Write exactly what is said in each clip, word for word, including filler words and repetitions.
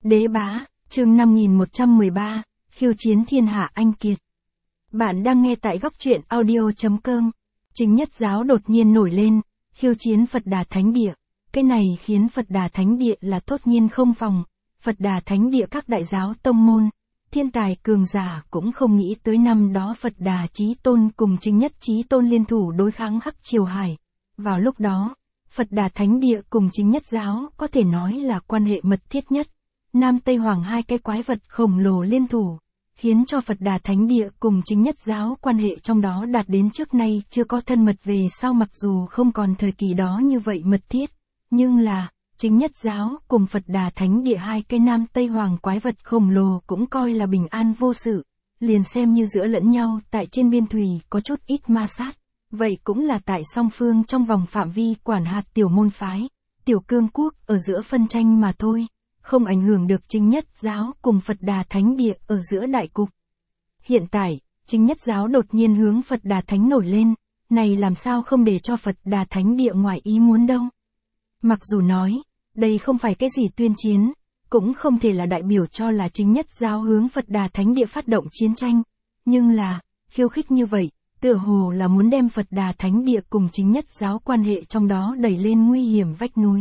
Đế bá, chương năm nghìn một trăm mười ba, khiêu chiến thiên hạ anh kiệt. Bạn đang nghe tại góc truyện audio chấm com. Chính Nhất giáo đột nhiên nổi lên, khiêu chiến Phật Đà Thánh Địa. Cái này khiến Phật Đà Thánh Địa là thốt nhiên không phòng. Phật Đà Thánh Địa các đại giáo tông môn, thiên tài cường giả cũng không nghĩ tới năm đó Phật Đà Chí Tôn cùng Chính Nhất Chí Tôn liên thủ đối kháng Hắc Triều Hải. Vào lúc đó, Phật Đà Thánh Địa cùng Chính Nhất giáo có thể nói là quan hệ mật thiết nhất. Nam Tây Hoàng hai cái quái vật khổng lồ liên thủ, khiến cho Phật Đà Thánh Địa cùng Chính Nhất giáo quan hệ trong đó đạt đến trước nay chưa có thân mật về sau, mặc dù không còn thời kỳ đó như vậy mật thiết, nhưng là, Chính Nhất giáo cùng Phật Đà Thánh Địa hai cái Nam Tây Hoàng quái vật khổng lồ cũng coi là bình an vô sự, liền xem như giữa lẫn nhau tại trên biên thùy có chút ít ma sát, vậy cũng là tại song phương trong vòng phạm vi quản hạt tiểu môn phái, tiểu cương quốc ở giữa phân tranh mà thôi, không ảnh hưởng được Chính Nhất giáo cùng Phật Đà Thánh Địa ở giữa đại cục. Hiện tại, Chính Nhất giáo đột nhiên hướng Phật Đà Thánh nổi lên, này làm sao không để cho Phật Đà Thánh Địa ngoài ý muốn đâu. Mặc dù nói, đây không phải cái gì tuyên chiến, cũng không thể là đại biểu cho là Chính Nhất giáo hướng Phật Đà Thánh Địa phát động chiến tranh, nhưng là, khiêu khích như vậy, tựa hồ là muốn đem Phật Đà Thánh Địa cùng Chính Nhất giáo quan hệ trong đó đẩy lên nguy hiểm vách núi.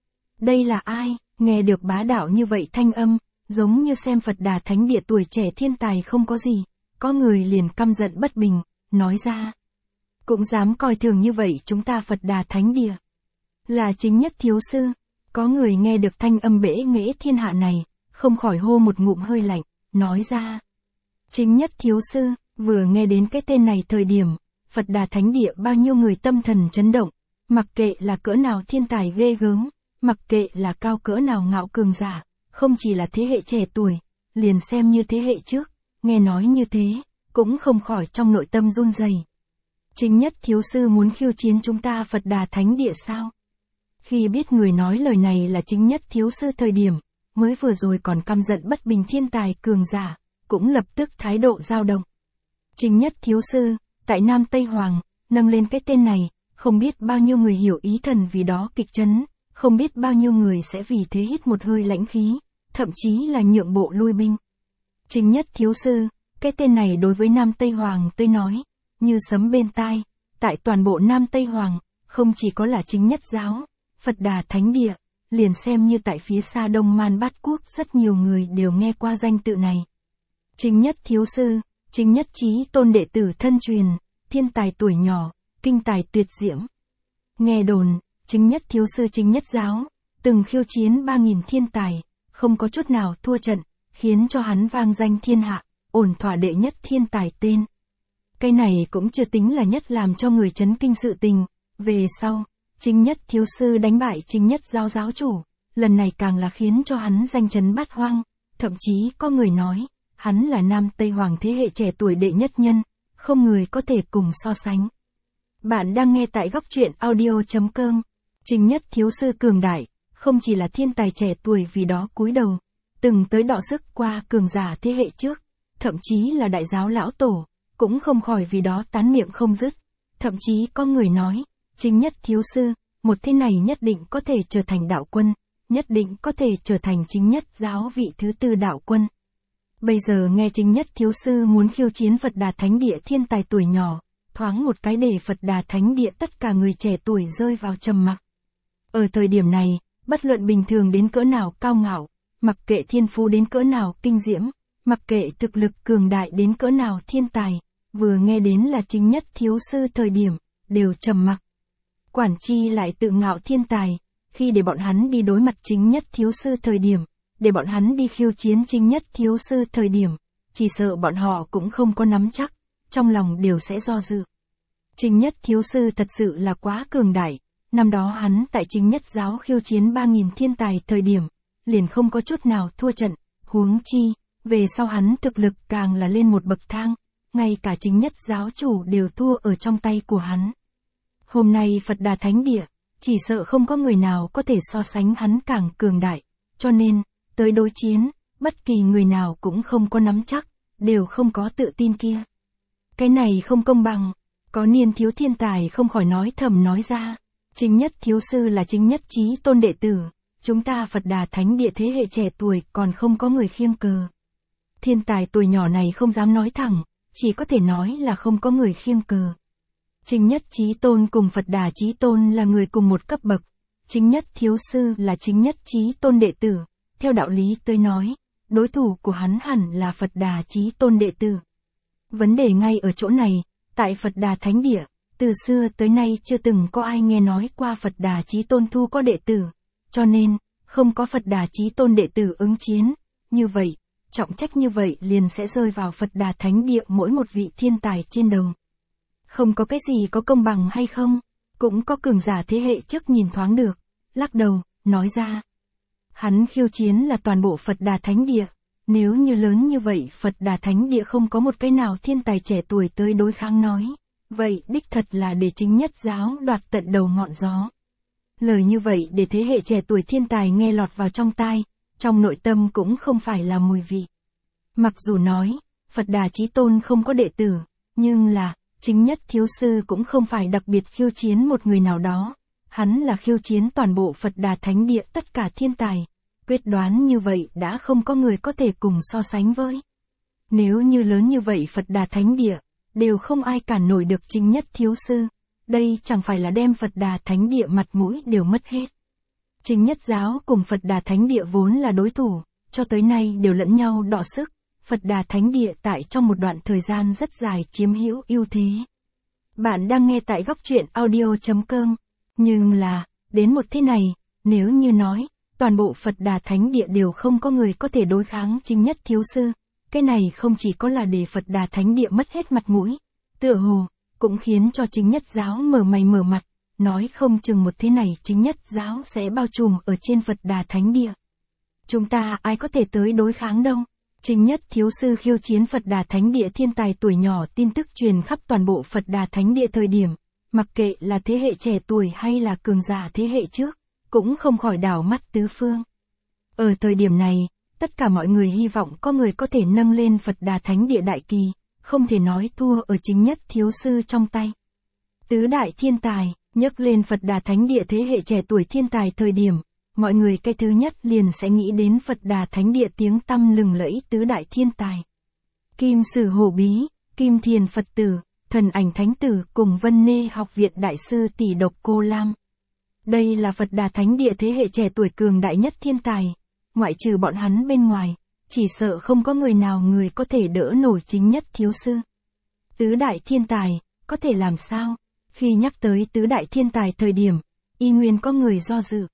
Đây là ai? Nghe được bá đạo như vậy thanh âm, giống như xem Phật Đà Thánh Địa tuổi trẻ thiên tài không có gì, có người liền căm giận bất bình, nói ra. Cũng dám coi thường như vậy chúng ta Phật Đà Thánh Địa. Là Chính Nhất thiếu sư, có người nghe được thanh âm bể nghễ thiên hạ này, không khỏi hô một ngụm hơi lạnh, nói ra. Chính Nhất thiếu sư, vừa nghe đến cái tên này thời điểm, Phật Đà Thánh Địa bao nhiêu người tâm thần chấn động, mặc kệ là cỡ nào thiên tài ghê gớm, mặc kệ là cao cỡ nào ngạo cường giả, không chỉ là thế hệ trẻ tuổi, liền xem như thế hệ trước, nghe nói như thế, cũng không khỏi trong nội tâm run rẩy. Chính Nhất thiếu sư muốn khiêu chiến chúng ta Phật Đà Thánh Địa sao? Khi biết người nói lời này là Chính Nhất thiếu sư thời điểm, mới vừa rồi còn căm giận bất bình thiên tài cường giả, cũng lập tức thái độ dao động. Chính Nhất thiếu sư, tại Nam Tây Hoàng, nâng lên cái tên này, không biết bao nhiêu người hiểu ý thần vì đó kịch chấn. Không biết bao nhiêu người sẽ vì thế hít một hơi lãnh khí, thậm chí là nhượng bộ lui binh. Chính Nhất thiếu sư, cái tên này đối với Nam Tây Hoàng tôi nói, như sấm bên tai, tại toàn bộ Nam Tây Hoàng, không chỉ có là Chính Nhất giáo, Phật Đà Thánh Địa, liền xem như tại phía xa Đông Man Bát Quốc rất nhiều người đều nghe qua danh tự này. Chính Nhất thiếu sư, Chính Nhất Chí Tôn đệ tử thân truyền, thiên tài tuổi nhỏ, kinh tài tuyệt diễm. Nghe đồn, Chính Nhất thiếu sư Chính Nhất giáo, từng khiêu chiến ba nghìn thiên tài, không có chút nào thua trận, khiến cho hắn vang danh thiên hạ, ổn thỏa đệ nhất thiên tài tên. Cái này cũng chưa tính là nhất làm cho người chấn kinh sự tình, về sau, Chính Nhất thiếu sư đánh bại Chính Nhất giáo giáo chủ, lần này càng là khiến cho hắn danh chấn bát hoang, thậm chí có người nói, hắn là Nam Tây Hoàng thế hệ trẻ tuổi đệ nhất nhân, không người có thể cùng so sánh. Bạn đang nghe tại góc truyện audio chấm com. Chính Nhất thiếu sư cường đại, không chỉ là thiên tài trẻ tuổi vì đó cúi đầu, từng tới đọ sức qua cường giả thế hệ trước, thậm chí là đại giáo lão tổ, cũng không khỏi vì đó tán miệng không dứt. Thậm chí có người nói, Chính Nhất thiếu sư, một thế này nhất định có thể trở thành đạo quân, nhất định có thể trở thành Chính Nhất giáo vị thứ tư đạo quân. Bây giờ nghe Chính Nhất thiếu sư muốn khiêu chiến Phật Đà Thánh Địa thiên tài tuổi nhỏ, thoáng một cái để Phật Đà Thánh Địa tất cả người trẻ tuổi rơi vào trầm mặc. Ở thời điểm này, bất luận bình thường đến cỡ nào cao ngạo, mặc kệ thiên phú đến cỡ nào kinh diễm, mặc kệ thực lực cường đại đến cỡ nào thiên tài, vừa nghe đến là Chính Nhất thiếu sư thời điểm, đều trầm mặc. Quản chi lại tự ngạo thiên tài, khi để bọn hắn đi đối mặt Chính Nhất thiếu sư thời điểm, để bọn hắn đi khiêu chiến Chính Nhất thiếu sư thời điểm, chỉ sợ bọn họ cũng không có nắm chắc, trong lòng đều sẽ do dự. Chính Nhất thiếu sư thật sự là quá cường đại. Năm đó hắn tại Chính Nhất giáo khiêu chiến ba nghìn thiên tài thời điểm, liền không có chút nào thua trận, huống chi, về sau hắn thực lực càng là lên một bậc thang, ngay cả Chính Nhất giáo chủ đều thua ở trong tay của hắn. Hôm nay Phật Đà Thánh Địa, chỉ sợ không có người nào có thể so sánh hắn càng cường đại, cho nên, tới đối chiến, bất kỳ người nào cũng không có nắm chắc, đều không có tự tin kia. Cái này không công bằng, có niên thiếu thiên tài không khỏi nói thầm nói ra. Chính Nhất thiếu sư là Chính Nhất Chí Tôn đệ tử, chúng ta Phật Đà Thánh Địa thế hệ trẻ tuổi còn không có người khiêng cờ. Thiên tài tuổi nhỏ này không dám nói thẳng, chỉ có thể nói là không có người khiêng cờ. Chính Nhất Chí Tôn cùng Phật Đà Chí Tôn là người cùng một cấp bậc, Chính Nhất Thiếu Sư là Chính Nhất Chí Tôn đệ tử, theo đạo lý tôi nói, đối thủ của hắn hẳn là Phật Đà Chí Tôn đệ tử. Vấn đề ngay ở chỗ này, tại Phật Đà Thánh Địa, từ xưa tới nay chưa từng có ai nghe nói qua Phật Đà Chí Tôn thu có đệ tử, cho nên, không có Phật Đà Chí Tôn đệ tử ứng chiến, như vậy, trọng trách như vậy liền sẽ rơi vào Phật Đà Thánh Địa mỗi một vị thiên tài trên đầu. Không có cái gì có công bằng hay không, cũng có cường giả thế hệ trước nhìn thoáng được, lắc đầu, nói ra. Hắn khiêu chiến là toàn bộ Phật Đà Thánh Địa, nếu như lớn như vậy Phật Đà Thánh Địa không có một cái nào thiên tài trẻ tuổi tới đối kháng nói, vậy đích thật là để Chính Nhất giáo đoạt tận đầu ngọn gió. Lời như vậy để thế hệ trẻ tuổi thiên tài nghe lọt vào trong tai, trong nội tâm cũng không phải là mùi vị. Mặc dù nói, Phật Đà Chí Tôn không có đệ tử, nhưng là, Chính Nhất Thiếu Sư cũng không phải đặc biệt khiêu chiến một người nào đó, hắn là khiêu chiến toàn bộ Phật Đà Thánh Địa tất cả thiên tài, quyết đoán như vậy đã không có người có thể cùng so sánh với. Nếu như lớn như vậy Phật Đà Thánh Địa, đều không ai cản nổi được Chính Nhất Thiếu Sư, đây chẳng phải là đem Phật Đà Thánh Địa mặt mũi đều mất hết. Chính Nhất giáo cùng Phật Đà Thánh Địa vốn là đối thủ, cho tới nay đều lẫn nhau đọ sức, Phật Đà Thánh Địa tại trong một đoạn thời gian rất dài chiếm hữu ưu thế. Bạn đang nghe tại góc truyện audio chấm com, nhưng là, đến một thế này, nếu như nói, toàn bộ Phật Đà Thánh Địa đều không có người có thể đối kháng Chính Nhất Thiếu Sư, cái này không chỉ có là để Phật Đà Thánh Địa mất hết mặt mũi, tựa hồ, cũng khiến cho Chính Nhất giáo mở mày mở mặt, nói không chừng một thế này Chính Nhất giáo sẽ bao trùm ở trên Phật Đà Thánh Địa. Chúng ta ai có thể tới đối kháng đâu? Chính Nhất Thiếu Sư khiêu chiến Phật Đà Thánh Địa thiên tài tuổi nhỏ tin tức truyền khắp toàn bộ Phật Đà Thánh Địa thời điểm, mặc kệ là thế hệ trẻ tuổi hay là cường giả thế hệ trước, cũng không khỏi đảo mắt tứ phương. Ở thời điểm này, tất cả mọi người hy vọng có người có thể nâng lên Phật Đà Thánh Địa đại kỳ, không thể nói thua ở Chính Nhất Thiếu Sư trong tay. Tứ đại thiên tài, nhấc lên Phật Đà Thánh Địa thế hệ trẻ tuổi thiên tài thời điểm, mọi người cái thứ nhất liền sẽ nghĩ đến Phật Đà Thánh Địa tiếng tăm lừng lẫy tứ đại thiên tài. Kim Sử Hổ Bí, Kim Thiền Phật Tử, Thần Ảnh Thánh Tử cùng Vân Nê Học Viện Đại Sư Tỷ Độc Cô Lam. Đây là Phật Đà Thánh Địa thế hệ trẻ tuổi cường đại nhất thiên tài, ngoại trừ bọn hắn bên ngoài, chỉ sợ không có người nào người có thể đỡ nổi Chính Nhất Thiếu Sư. Tứ đại thiên tài, có thể làm sao? Khi nhắc tới tứ đại thiên tài thời điểm, y nguyên có người do dự.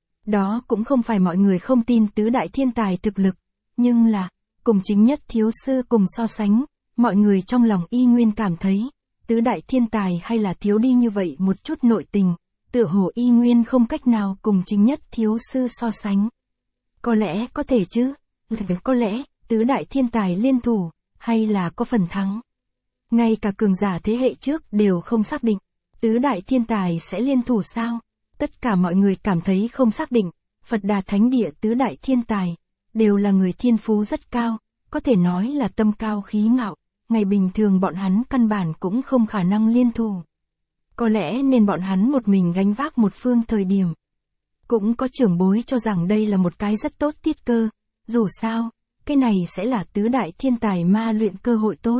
Đó cũng không phải mọi người không tin tứ đại thiên tài thực lực, nhưng là, cùng Chính Nhất Thiếu Sư cùng so sánh, mọi người trong lòng y nguyên cảm thấy, tứ đại thiên tài hay là thiếu đi như vậy một chút nội tình, tựa hồ y nguyên không cách nào cùng Chính Nhất Thiếu Sư so sánh. Có lẽ có thể chứ, có lẽ, tứ đại thiên tài liên thủ, hay là có phần thắng. Ngay cả cường giả thế hệ trước đều không xác định, tứ đại thiên tài sẽ liên thủ sao? Tất cả mọi người cảm thấy không xác định, Phật Đà Thánh Địa tứ đại thiên tài, đều là người thiên phú rất cao, có thể nói là tâm cao khí ngạo, ngày bình thường bọn hắn căn bản cũng không khả năng liên thủ. Có lẽ nên bọn hắn một mình gánh vác một phương thời điểm. Cũng có trưởng bối cho rằng đây là một cái rất tốt tiết cơ, dù sao, cái này sẽ là tứ đại thiên tài ma luyện cơ hội tốt.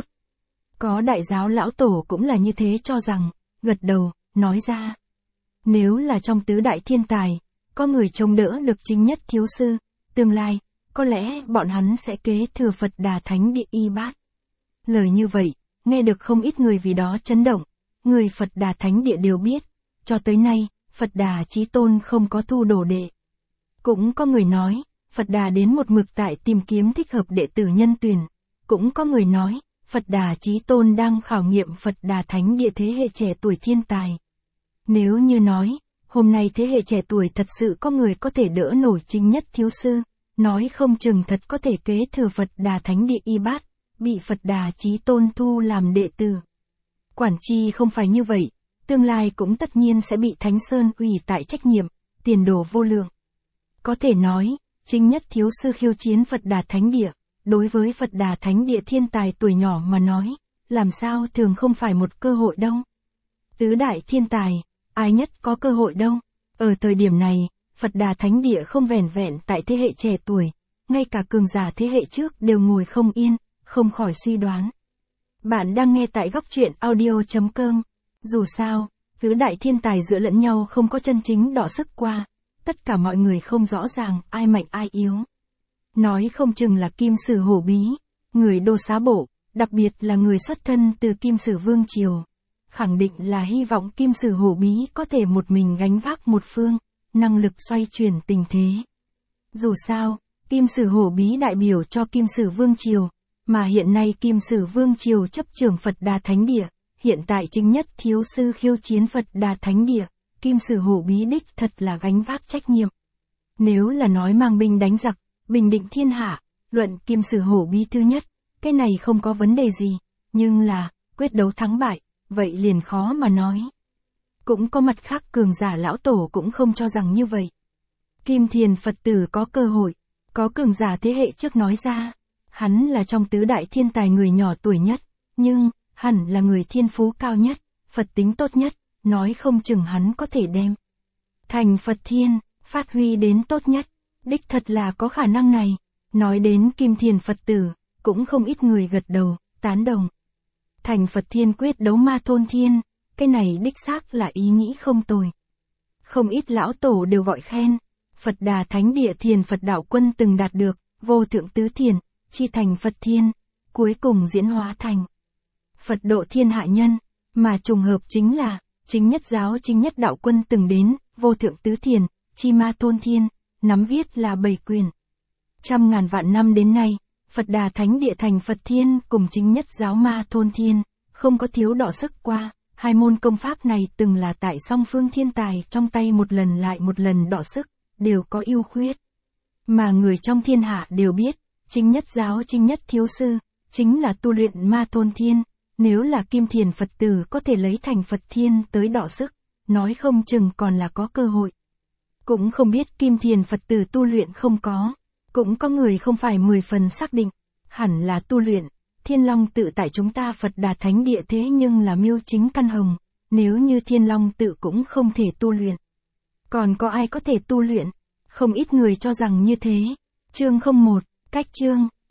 Có đại giáo lão tổ cũng là như thế cho rằng, gật đầu, nói ra. Nếu là trong tứ đại thiên tài, có người chống đỡ được Chính Nhất Thiếu Sư, tương lai, có lẽ bọn hắn sẽ kế thừa Phật Đà Thánh Địa y bát. Lời như vậy, nghe được không ít người vì đó chấn động, người Phật Đà Thánh Địa đều biết, cho tới nay, Phật Đà Chí Tôn không có thu đồ đệ. Cũng có người nói, Phật Đà đến một mực tại tìm kiếm thích hợp đệ tử nhân tuyển. Cũng có người nói, Phật Đà Chí Tôn đang khảo nghiệm Phật Đà Thánh Địa thế hệ trẻ tuổi thiên tài. Nếu như nói, hôm nay thế hệ trẻ tuổi thật sự có người có thể đỡ nổi Chính Nhất Thiếu Sư, nói không chừng thật có thể kế thừa Phật Đà Thánh Địa y bát, bị Phật Đà Chí Tôn thu làm đệ tử. Quản chi không phải như vậy, tương lai cũng tất nhiên sẽ bị Thánh Sơn ủy tại trách nhiệm, tiền đồ vô lượng. Có thể nói, Chính Nhất Thiếu Sư khiêu chiến Phật Đà Thánh Địa, đối với Phật Đà Thánh Địa thiên tài tuổi nhỏ mà nói, làm sao thường không phải một cơ hội đâu. Tứ đại thiên tài, ai nhất có cơ hội đâu. Ở thời điểm này, Phật Đà Thánh Địa không vẻn vẹn tại thế hệ trẻ tuổi, ngay cả cường giả thế hệ trước đều ngồi không yên, không khỏi suy đoán. Bạn đang nghe tại góc truyện audio.com. Dù sao, tứ đại thiên tài giữa lẫn nhau không có chân chính đọ sức qua, tất cả mọi người không rõ ràng ai mạnh ai yếu. Nói không chừng là Kim Sử Hổ Bí, người Đô Xá Bộ, đặc biệt là người xuất thân từ Kim Sử Vương Triều. Khẳng định là hy vọng Kim Sử Hổ Bí có thể một mình gánh vác một phương, năng lực xoay chuyển tình thế. Dù sao, Kim Sử Hổ Bí đại biểu cho Kim Sử Vương Triều, mà hiện nay Kim Sử Vương Triều chấp trưởng Phật Đà Thánh Địa, hiện tại chính nhất thiếu sư khiêu chiến Phật Đà Thánh Địa, Kim Sử Hổ Bí đích thật là gánh vác trách nhiệm. Nếu là nói mang binh đánh giặc, bình định thiên hạ, luận Kim Sử Hổ Bí thứ nhất, cái này không có vấn đề gì, nhưng là, quyết đấu thắng bại, vậy liền khó mà nói. Cũng có mặt khác cường giả lão tổ cũng không cho rằng như vậy. Kim Thiền Phật tử có cơ hội, có cường giả thế hệ trước nói ra, hắn là trong tứ đại thiên tài người nhỏ tuổi nhất, nhưng, hẳn là người thiên phú cao nhất, Phật tính tốt nhất, nói không chừng hắn có thể đem thành Phật Thiên, phát huy đến tốt nhất, đích thật là có khả năng này. Nói đến Kim Thiền Phật tử, cũng không ít người gật đầu, tán đồng. Thành Phật Thiên quyết đấu Ma Thôn Thiên, cái này đích xác là ý nghĩ không tồi. Không ít lão tổ đều gọi khen, Phật Đà Thánh Địa Thiền Phật Đạo Quân từng đạt được, vô thượng tứ thiền, chi thành Phật Thiên, cuối cùng diễn hóa thành Phật độ thiên hạ nhân, mà trùng hợp chính là, chính nhất giáo chính nhất đạo quân từng đến, vô thượng tứ thiền, chi Ma Thôn Thiên, nắm viết là bảy quyền. Trăm ngàn vạn năm đến nay, Phật Đà Thánh Địa thành Phật Thiên cùng chính nhất giáo Ma Thôn Thiên, không có thiếu đọ sức qua, hai môn công pháp này từng là tại song phương thiên tài trong tay một lần lại một lần đọ sức, đều có ưu khuyết. Mà người trong thiên hạ đều biết, chính nhất giáo chính nhất thiếu sư, chính là tu luyện Ma Thôn Thiên, nếu là Kim Thiền Phật tử có thể lấy thành Phật Thiên tới đọ sức, nói không chừng còn là có cơ hội. Cũng không biết Kim Thiền Phật tử tu luyện không có, cũng có người không phải mười phần xác định, hẳn là tu luyện. Thiên Long tự tại chúng ta Phật Đà Thánh Địa thế nhưng là miêu chính căn hồng, nếu như Thiên Long tự cũng không thể tu luyện. Còn có ai có thể tu luyện? Không ít người cho rằng như thế. Chương không một, cách chương,